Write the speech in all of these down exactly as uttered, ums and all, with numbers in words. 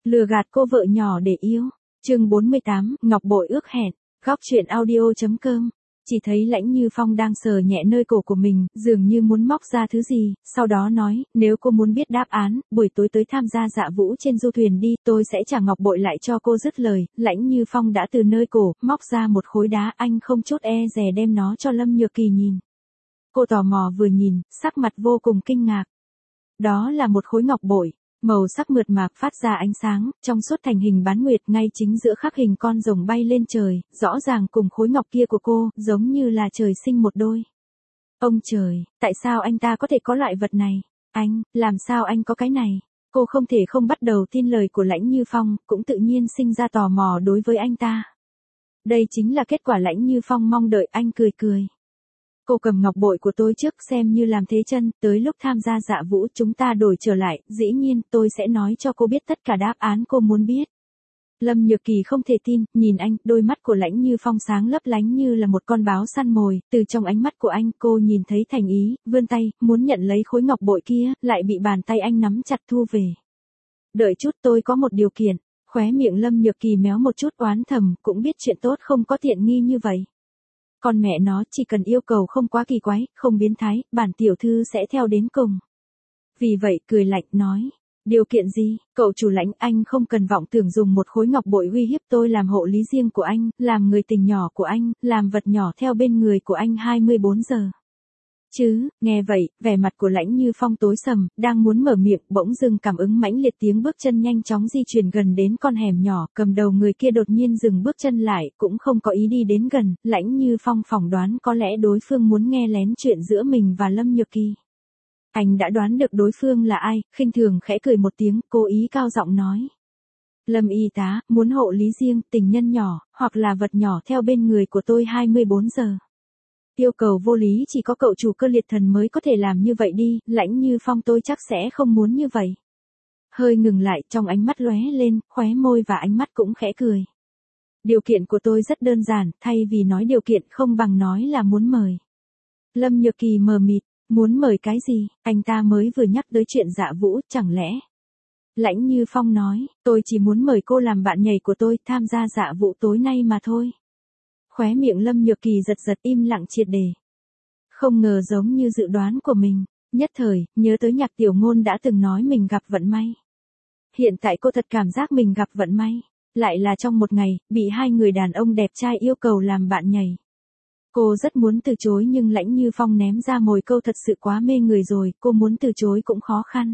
Lừa gạt cô vợ nhỏ để yêu. Chương bốn mươi tám, Ngọc Bội ước hẹn. Góc truyện audio.com. Chỉ thấy Lãnh Như Phong đang sờ nhẹ nơi cổ của mình, dường như muốn móc ra thứ gì, sau đó nói, nếu cô muốn biết đáp án, buổi tối tới tham gia dạ vũ trên du thuyền đi, tôi sẽ trả ngọc bội lại cho cô. Dứt lời, Lãnh Như Phong đã từ nơi cổ, móc ra một khối đá, anh không chút e dè đem nó cho Lâm Nhược Kỳ nhìn. Cô tò mò vừa nhìn, sắc mặt vô cùng kinh ngạc. Đó là một khối ngọc bội. Màu sắc mượt mạc phát ra ánh sáng, trong suốt thành hình bán nguyệt, ngay chính giữa khắc hình con rồng bay lên trời, rõ ràng cùng khối ngọc kia của cô, giống như là trời sinh một đôi. Ông trời, tại sao anh ta có thể có loại vật này? Anh, làm sao anh có cái này? Cô không thể không bắt đầu tin lời của Lãnh Như Phong, cũng tự nhiên sinh ra tò mò đối với anh ta. Đây chính là kết quả Lãnh Như Phong mong đợi. Anh cười cười. Cô cầm ngọc bội của tôi trước xem như làm thế chân, tới lúc tham gia dạ vũ chúng ta đổi trở lại, dĩ nhiên tôi sẽ nói cho cô biết tất cả đáp án cô muốn biết. Lâm Nhược Kỳ không thể tin, nhìn anh, đôi mắt của Lãnh Như Phong sáng lấp lánh như là một con báo săn mồi, từ trong ánh mắt của anh cô nhìn thấy thành ý, vươn tay, muốn nhận lấy khối ngọc bội kia, lại bị bàn tay anh nắm chặt thu về. Đợi chút, tôi có một điều kiện. Khóe miệng Lâm Nhược Kỳ méo một chút oán thầm, cũng biết chuyện tốt không có tiện nghi như vậy. Con mẹ nó, chỉ cần yêu cầu không quá kỳ quái, không biến thái, bản tiểu thư sẽ theo đến cùng. Vì vậy cười lạnh nói, điều kiện gì? Cậu chủ Lãnh, anh không cần vọng tưởng dùng một khối ngọc bội uy hiếp tôi làm hộ lý riêng của anh, làm người tình nhỏ của anh, làm vật nhỏ theo bên người của anh hai mươi bốn giờ. Chứ, nghe vậy, vẻ mặt của Lãnh Như Phong tối sầm, đang muốn mở miệng, bỗng dưng cảm ứng mãnh liệt tiếng bước chân nhanh chóng di chuyển gần đến con hẻm nhỏ, cầm đầu người kia đột nhiên dừng bước chân lại, cũng không có ý đi đến gần. Lãnh Như Phong phỏng đoán có lẽ đối phương muốn nghe lén chuyện giữa mình và Lâm Nhược Kỳ. Anh đã đoán được đối phương là ai, khinh thường khẽ cười một tiếng, cố ý cao giọng nói. Lâm y tá, muốn hộ lý riêng, tình nhân nhỏ, hoặc là vật nhỏ theo bên người của tôi hai mươi bốn giờ. Yêu cầu vô lý, chỉ có cậu chủ Cơ Liệt Thần mới có thể làm như vậy đi, Lãnh Như Phong tôi chắc sẽ không muốn như vậy. Hơi ngừng lại, trong ánh mắt lóe lên, khóe môi và ánh mắt cũng khẽ cười. Điều kiện của tôi rất đơn giản, thay vì nói điều kiện không bằng nói là muốn mời. Lâm Nhược Kỳ mờ mịt, muốn mời cái gì? Anh ta mới vừa nhắc tới chuyện dạ vũ, chẳng lẽ? Lãnh Như Phong nói, tôi chỉ muốn mời cô làm bạn nhảy của tôi, tham gia dạ vũ tối nay mà thôi. Khóe miệng Lâm Nhược Kỳ giật giật, im lặng triệt để. Không ngờ giống như dự đoán của mình, nhất thời, nhớ tới Nhạc Tiểu Ngôn đã từng nói mình gặp vận may. Hiện tại cô thật cảm giác mình gặp vận may, lại là trong một ngày, bị hai người đàn ông đẹp trai yêu cầu làm bạn nhảy. Cô rất muốn từ chối nhưng Lãnh Như Phong ném ra mồi câu thật sự quá mê người rồi, cô muốn từ chối cũng khó khăn.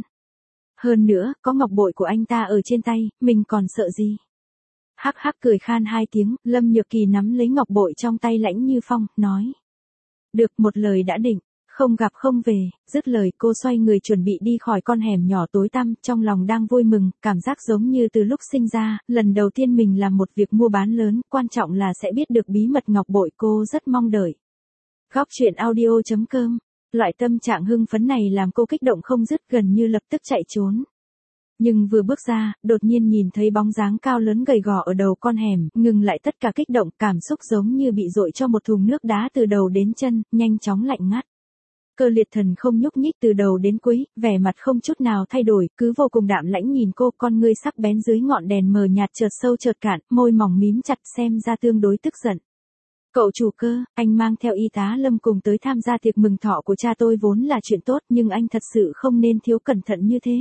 Hơn nữa, có ngọc bội của anh ta ở trên tay, mình còn sợ gì? Hắc hắc cười khan hai tiếng, Lâm Nhược Kỳ nắm lấy ngọc bội trong tay Lãnh Như Phong, nói. Được, một lời đã định, không gặp không về. Dứt lời cô xoay người chuẩn bị đi khỏi con hẻm nhỏ tối tăm, trong lòng đang vui mừng, cảm giác giống như từ lúc sinh ra, lần đầu tiên mình làm một việc mua bán lớn, quan trọng là sẽ biết được bí mật ngọc bội, cô rất mong đợi. Góc truyện audio.com. Loại tâm trạng hưng phấn này làm cô kích động không dứt, gần như lập tức chạy trốn. Nhưng vừa bước ra, đột nhiên nhìn thấy bóng dáng cao lớn gầy gò ở đầu con hẻm, ngừng lại tất cả kích động, cảm xúc giống như bị dội cho một thùng nước đá từ đầu đến chân, nhanh chóng lạnh ngắt. Cơ Liệt Thần không nhúc nhích từ đầu đến cuối, vẻ mặt không chút nào thay đổi, cứ vô cùng đạm lãnh nhìn cô, con ngươi sắc bén dưới ngọn đèn mờ nhạt chợt sâu chợt cạn, môi mỏng mím chặt, xem ra tương đối tức giận. Cậu chủ Cơ, anh mang theo y tá Lâm cùng tới tham gia tiệc mừng thọ của cha tôi vốn là chuyện tốt, nhưng anh thật sự không nên thiếu cẩn thận như thế.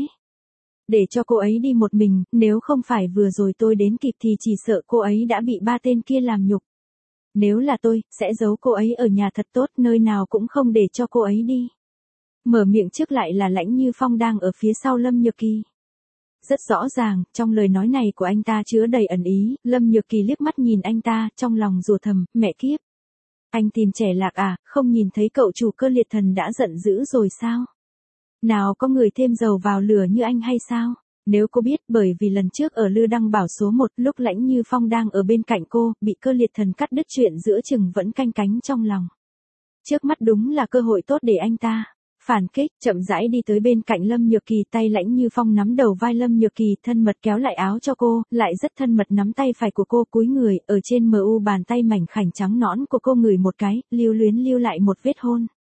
Để cho cô ấy đi một mình, nếu không phải vừa rồi tôi đến kịp thì chỉ sợ cô ấy đã bị ba tên kia làm nhục. Nếu là tôi, sẽ giấu cô ấy ở nhà thật tốt, nơi nào cũng không để cho cô ấy đi. Mở miệng trước lại là Lãnh Như Phong đang ở phía sau Lâm Nhược Kỳ. Rất rõ ràng, trong lời nói này của anh ta chứa đầy ẩn ý, Lâm Nhược Kỳ liếc mắt nhìn anh ta, trong lòng rủa thầm, mẹ kiếp. Anh tìm trẻ lạc à, không nhìn thấy cậu chủ Cơ Liệt Thần đã giận dữ rồi sao? Nào có người thêm dầu vào lửa như anh hay sao? Nếu cô biết, bởi vì lần trước ở Lư Đăng Bảo số một, lúc Lãnh Như Phong đang ở bên cạnh cô, bị Cơ Liệt Thần cắt đứt chuyện giữa chừng vẫn canh cánh trong lòng. Trước mắt đúng là cơ hội tốt để anh ta phản kích, chậm rãi đi tới bên cạnh Lâm Nhược Kỳ, tay Lãnh Như Phong nắm đầu vai Lâm Nhược Kỳ, thân mật kéo lại áo cho cô, lại rất thân mật nắm tay phải của cô, cúi người, ở trên mờ u bàn tay mảnh khảnh trắng nõn của cô ngửi một cái, lưu luyến lưu lại một vết hôn.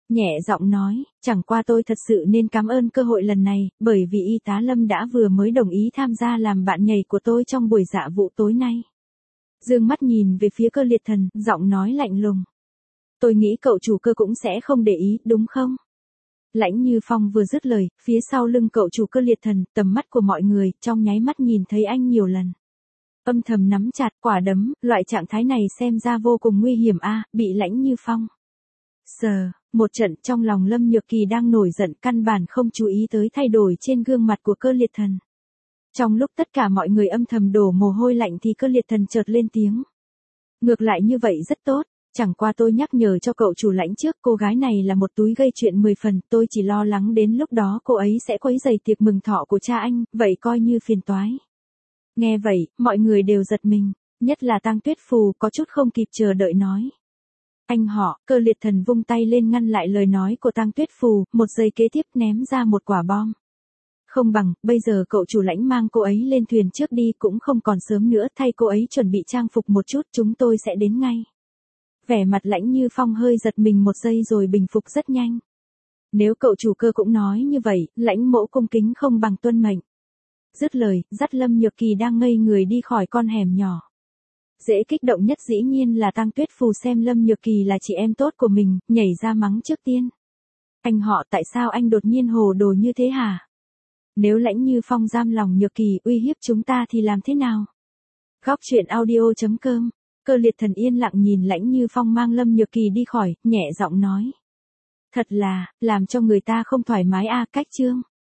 Nhẹ giọng nói, chẳng qua tôi thật sự nên cảm ơn cơ hội lần này, bởi vì y tá Lâm đã vừa mới đồng ý tham gia làm bạn nhảy của tôi trong buổi dạ vụ tối nay. Dương mắt nhìn về phía Cơ Liệt Thần, giọng nói lạnh lùng. Tôi nghĩ cậu chủ Cơ cũng sẽ không để ý, đúng không? Lãnh Như Phong vừa dứt lời, phía sau lưng cậu chủ Cơ Liệt Thần, tầm mắt của mọi người, trong nháy mắt nhìn thấy anh nhiều lần. Âm thầm nắm chặt quả đấm, loại trạng thái này xem ra vô cùng nguy hiểm a, bị Lãnh Như Phong sờ, một trận trong lòng Lâm Nhược Kỳ đang nổi giận, căn bản không chú ý tới thay đổi trên gương mặt của Cơ Liệt Thần. Trong lúc tất cả mọi người âm thầm đổ mồ hôi lạnh thì Cơ Liệt Thần chợt lên tiếng. Ngược lại như vậy rất tốt, chẳng qua tôi nhắc nhở cho cậu chủ Lãnh trước, cô gái này là một túi gây chuyện mười phần, tôi chỉ lo lắng đến lúc đó cô ấy sẽ quấy rầy tiệc mừng thọ của cha anh, vậy coi như phiền toái. Nghe vậy, mọi người đều giật mình, nhất là Tang Tuyết Phù có chút không kịp chờ đợi nói. Anh họ, Cơ Liệt Thần vung tay lên ngăn lại lời nói của Tang Tuyết Phù, một giây kế tiếp ném ra một quả bom. Không bằng, bây giờ cậu chủ Lãnh mang cô ấy lên thuyền trước đi, cũng không còn sớm nữa, thay cô ấy chuẩn bị trang phục một chút, chúng tôi sẽ đến ngay. Vẻ mặt Lãnh Như Phong hơi giật mình một giây rồi bình phục rất nhanh. Nếu cậu chủ Cơ cũng nói như vậy, Lãnh mỗ cung kính không bằng tuân mệnh. Dứt lời, dắt Lâm Nhược Kỳ đang ngây người đi khỏi con hẻm nhỏ. Dễ kích động nhất dĩ nhiên là Tang Tuyết Phù xem Lâm Nhược Kỳ là chị em tốt của mình, nhảy ra mắng trước tiên. Anh họ, tại sao anh đột nhiên hồ đồ như thế hả? Nếu Lãnh Như Phong giam lòng Nhược Kỳ uy hiếp chúng ta thì làm thế nào? Góc truyện audio chấm com. Cơ Liệt Thần yên lặng nhìn Lãnh Như Phong mang Lâm Nhược Kỳ đi khỏi, nhẹ giọng nói. Thật là, làm cho người ta không thoải mái a, cách chương.